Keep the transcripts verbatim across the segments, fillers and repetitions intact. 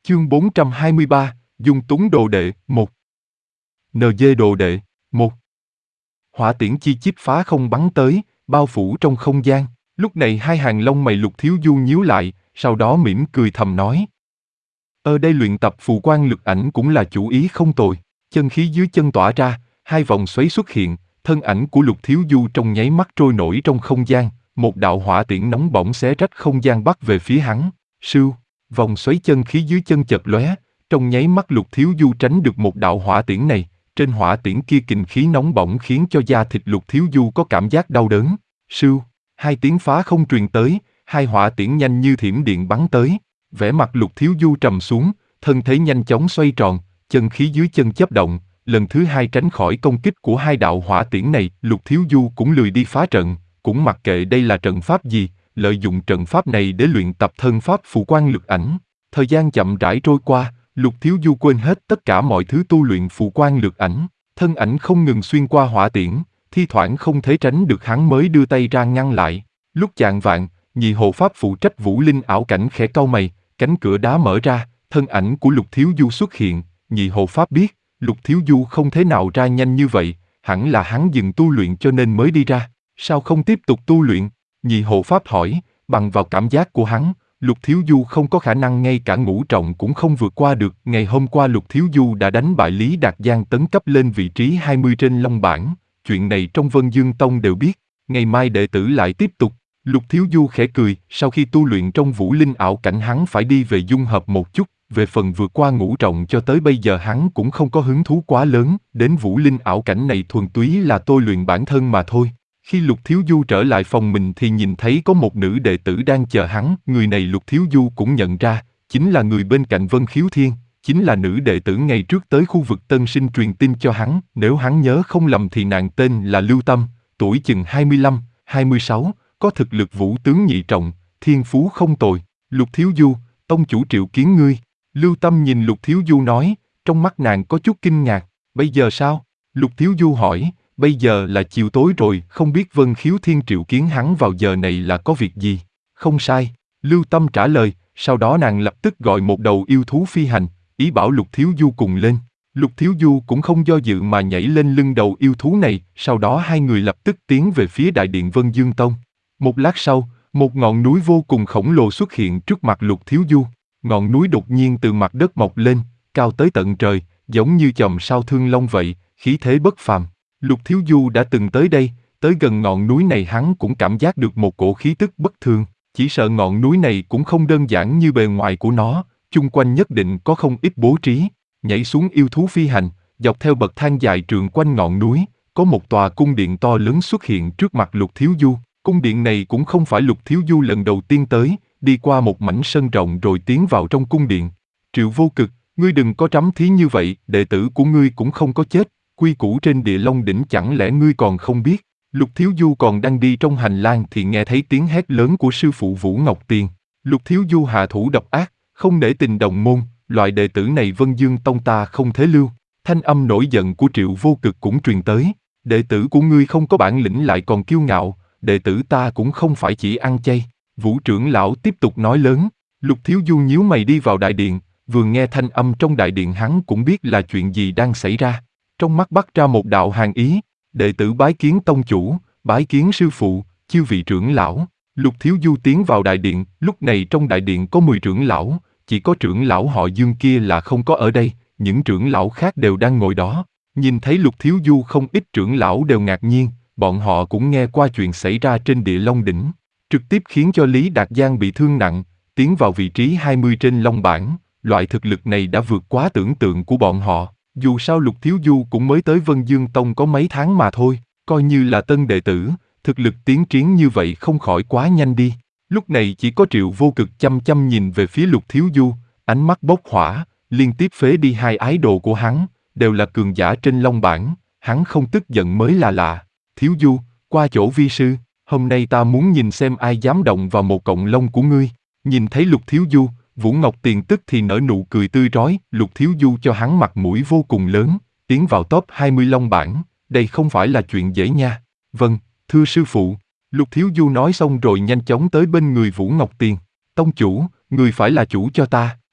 Chương bốn trăm hai mươi ba, Dung Túng đồ đệ, một. en giê đồ đệ, một. Hỏa tiễn chi chít phá không bắn tới, bao phủ trong không gian. Lúc này hai hàng lông mày Lục Thiếu Du nhíu lại, sau đó mỉm cười thầm nói. Ở đây luyện tập phù quang lực ảnh cũng là chủ ý không tồi. Chân khí dưới chân tỏa ra, hai vòng xoáy xuất hiện, thân ảnh của Lục Thiếu Du trong nháy mắt trôi nổi trong không gian, một đạo hỏa tiễn nóng bỏng xé rách không gian bắt về phía hắn. Sưu, vòng xoáy chân khí dưới chân chật lóe, trong nháy mắt Lục Thiếu Du tránh được một đạo hỏa tiễn này. Trên hỏa tiễn kia kình khí nóng bỏng khiến cho da thịt Lục Thiếu Du có cảm giác đau đớn. Sưu, hai tiếng phá không truyền tới, hai hỏa tiễn nhanh như thiểm điện bắn tới. Vẻ mặt Lục Thiếu Du trầm xuống, thân thể nhanh chóng xoay tròn, chân khí dưới chân chớp động, lần thứ hai tránh khỏi công kích của hai đạo hỏa tiễn này. Lục Thiếu Du cũng lười đi phá trận, cũng mặc kệ đây là trận pháp gì, lợi dụng trận pháp này để luyện tập thân pháp phù quang lực ảnh. Thời gian chậm rãi trôi qua, Lục Thiếu Du quên hết tất cả mọi thứ tu luyện phù quang lực ảnh, thân ảnh không ngừng xuyên qua hỏa tiễn, thi thoảng không thể tránh được hắn mới đưa tay ra ngăn lại. Lúc chạng vạng, nhị hộ pháp phụ trách Vũ Linh ảo cảnh khẽ cau mày, cánh cửa đá mở ra, thân ảnh của Lục Thiếu Du xuất hiện. Nhị hộ pháp biết, Lục Thiếu Du không thể nào ra nhanh như vậy, hẳn là hắn dừng tu luyện cho nên mới đi ra. Sao không tiếp tục tu luyện? Nhị hộ pháp hỏi. Bằng vào cảm giác của hắn, Lục Thiếu Du không có khả năng ngay cả ngũ trọng cũng không vượt qua được. Ngày hôm qua Lục Thiếu Du đã đánh bại Lý Đạt Giang tấn cấp lên vị trí hai mươi trên Long bảng, chuyện này trong Vân Dương Tông đều biết. Ngày mai đệ tử lại tiếp tục. Lục Thiếu Du khẽ cười, sau khi tu luyện trong Vũ Linh ảo cảnh hắn phải đi về dung hợp một chút. Về phần vượt qua ngũ trọng cho tới bây giờ hắn cũng không có hứng thú quá lớn, đến Vũ Linh ảo cảnh này thuần túy là tôi luyện bản thân mà thôi. Khi Lục Thiếu Du trở lại phòng mình thì nhìn thấy có một nữ đệ tử đang chờ hắn, người này Lục Thiếu Du cũng nhận ra, chính là người bên cạnh Vân Khiếu Thiên, chính là nữ đệ tử ngày trước tới khu vực Tân Sinh truyền tin cho hắn, nếu hắn nhớ không lầm thì nàng tên là Lưu Tâm, tuổi chừng hai mươi lăm, hai mươi sáu, có thực lực vũ tướng nhị trọng, thiên phú không tồi. Lục Thiếu Du, tông chủ triệu kiến ngươi. Lưu Tâm nhìn Lục Thiếu Du nói, trong mắt nàng có chút kinh ngạc, bây giờ sao? Lục Thiếu Du hỏi, bây giờ là chiều tối rồi, không biết Vân Khiếu Thiên triệu kiến hắn vào giờ này là có việc gì? Không sai, Lưu Tâm trả lời, sau đó nàng lập tức gọi một đầu yêu thú phi hành, ý bảo Lục Thiếu Du cùng lên. Lục Thiếu Du cũng không do dự mà nhảy lên lưng đầu yêu thú này, sau đó hai người lập tức tiến về phía đại điện Vân Dương Tông. Một lát sau, một ngọn núi vô cùng khổng lồ xuất hiện trước mặt Lục Thiếu Du. Ngọn núi đột nhiên từ mặt đất mọc lên, cao tới tận trời, giống như chòm sao thương long vậy, khí thế bất phàm. Lục Thiếu Du đã từng tới đây, tới gần ngọn núi này hắn cũng cảm giác được một cổ khí tức bất thường, chỉ sợ ngọn núi này cũng không đơn giản như bề ngoài của nó, chung quanh nhất định có không ít bố trí. Nhảy xuống yêu thú phi hành, dọc theo bậc thang dài trường quanh ngọn núi, có một tòa cung điện to lớn xuất hiện trước mặt Lục Thiếu Du. Cung điện này cũng không phải Lục Thiếu Du lần đầu tiên tới, đi qua một mảnh sân rộng rồi tiến vào trong cung điện. Triệu Vô Cực, ngươi đừng có trắm thí như vậy, đệ tử của ngươi cũng không có chết, quy củ trên Địa Long đỉnh chẳng lẽ ngươi còn không biết? Lục Thiếu Du còn đang đi trong hành lang thì nghe thấy tiếng hét lớn của sư phụ Vũ Ngọc Tiền. Lục Thiếu Du hạ thủ độc ác, không để tình đồng môn, loại đệ tử này Vân Dương Tông ta không thể lưu. Thanh âm nổi giận của Triệu Vô Cực cũng truyền tới, đệ tử của ngươi không có bản lĩnh lại còn kiêu ngạo, đệ tử ta cũng không phải chỉ ăn chay. Vũ trưởng lão tiếp tục nói lớn. Lục Thiếu Du nhíu mày đi vào đại điện, vừa nghe thanh âm trong đại điện hắn cũng biết là chuyện gì đang xảy ra. Trong mắt bắt ra một đạo hàn ý, đệ tử bái kiến tông chủ, bái kiến sư phụ, chư vị trưởng lão. Lục Thiếu Du tiến vào đại điện, lúc này trong đại điện có mười trưởng lão, chỉ có trưởng lão họ Dương kia là không có ở đây, những trưởng lão khác đều đang ngồi đó. Nhìn thấy Lục Thiếu Du không ít trưởng lão đều ngạc nhiên, bọn họ cũng nghe qua chuyện xảy ra trên Địa Long đỉnh, trực tiếp khiến cho Lý Đạt Giang bị thương nặng, tiến vào vị trí hai mươi trên Long bảng, loại thực lực này đã vượt quá tưởng tượng của bọn họ. Dù sao Lục Thiếu Du cũng mới tới Vân Dương Tông có mấy tháng mà thôi, coi như là tân đệ tử, thực lực tiến triển như vậy không khỏi quá nhanh đi. Lúc này chỉ có Triệu Vô Cực chăm chăm nhìn về phía Lục Thiếu Du, ánh mắt bốc hỏa, liên tiếp phế đi hai ái đồ của hắn, đều là cường giả trên Long bảng, hắn không tức giận mới là lạ. Thiếu Du, qua chỗ vi sư, hôm nay ta muốn nhìn xem ai dám động vào một cọng lông của ngươi. Nhìn thấy Lục Thiếu Du, Vũ Ngọc Tiền tức thì nở nụ cười tươi rói, Lục Thiếu Du cho hắn mặt mũi vô cùng lớn, tiến vào top hai mươi Long bảng, đây không phải là chuyện dễ nha. Vâng, thưa sư phụ. Lục Thiếu Du nói xong rồi nhanh chóng tới bên người Vũ Ngọc Tiền. Tông chủ, người phải là chủ cho ta.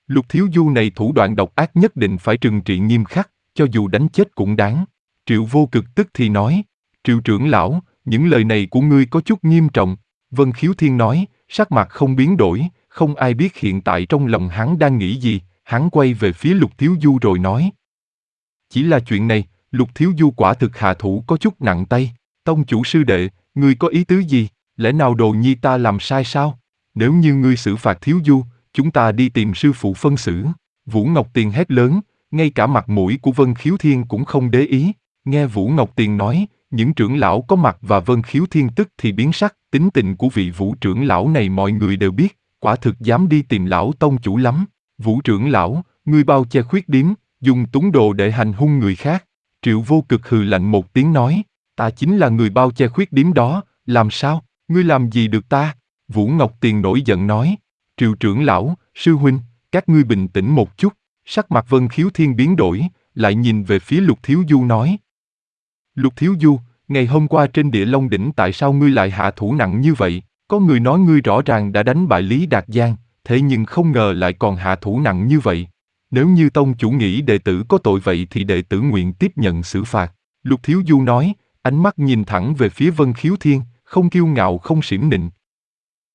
Lục Thiếu Du này thủ đoạn độc ác nhất định phải trừng trị nghiêm khắc, cho dù đánh chết cũng đáng. Triệu Vô Cực tức thì nói, Triệu trưởng lão, những lời này của ngươi có chút nghiêm trọng. Vân Khiếu Thiên nói, sắc mặt không biến đổi, không ai biết hiện tại trong lòng hắn đang nghĩ gì. Hắn quay về phía Lục Thiếu Du rồi nói, chỉ là chuyện này, Lục Thiếu Du quả thực hạ thủ có chút nặng tay. Tông chủ sư đệ, ngươi có ý tứ gì? Lẽ nào đồ nhi ta làm sai sao? Nếu như ngươi xử phạt Thiếu Du, chúng ta đi tìm sư phụ phân xử. Vũ Ngọc Tiền hét lớn, ngay cả mặt mũi của Vân Khiếu Thiên cũng không để ý. Nghe Vũ Ngọc Tiền nói, những trưởng lão có mặt và Vân Khiếu Thiên tức thì biến sắc. Tính tình của vị Vũ trưởng lão này mọi người đều biết, quả thực dám đi tìm lão tông chủ lắm. Vũ trưởng lão, ngươi bao che khuyết điểm, dùng túng đồ để hành hung người khác. Triệu Vô Cực hừ lạnh một tiếng nói, ta chính là người bao che khuyết điểm đó, làm sao, ngươi làm gì được ta? Vũ Ngọc Tiền nổi giận nói, Triệu trưởng lão, sư huynh, các ngươi bình tĩnh một chút. Sắc mặt Vân Khiếu Thiên biến đổi, lại nhìn về phía Lục Thiếu Du nói, Lục Thiếu Du, ngày hôm qua trên Địa Long Đỉnh tại sao ngươi lại hạ thủ nặng như vậy? Có người nói ngươi rõ ràng đã đánh bại Lý Đạt Giang, thế nhưng không ngờ lại còn hạ thủ nặng như vậy. Nếu như tông chủ nghĩ đệ tử có tội vậy thì đệ tử nguyện tiếp nhận xử phạt. Lục Thiếu Du nói, ánh mắt nhìn thẳng về phía Vân Khiếu Thiên, không kiêu ngạo không xiểm nịnh.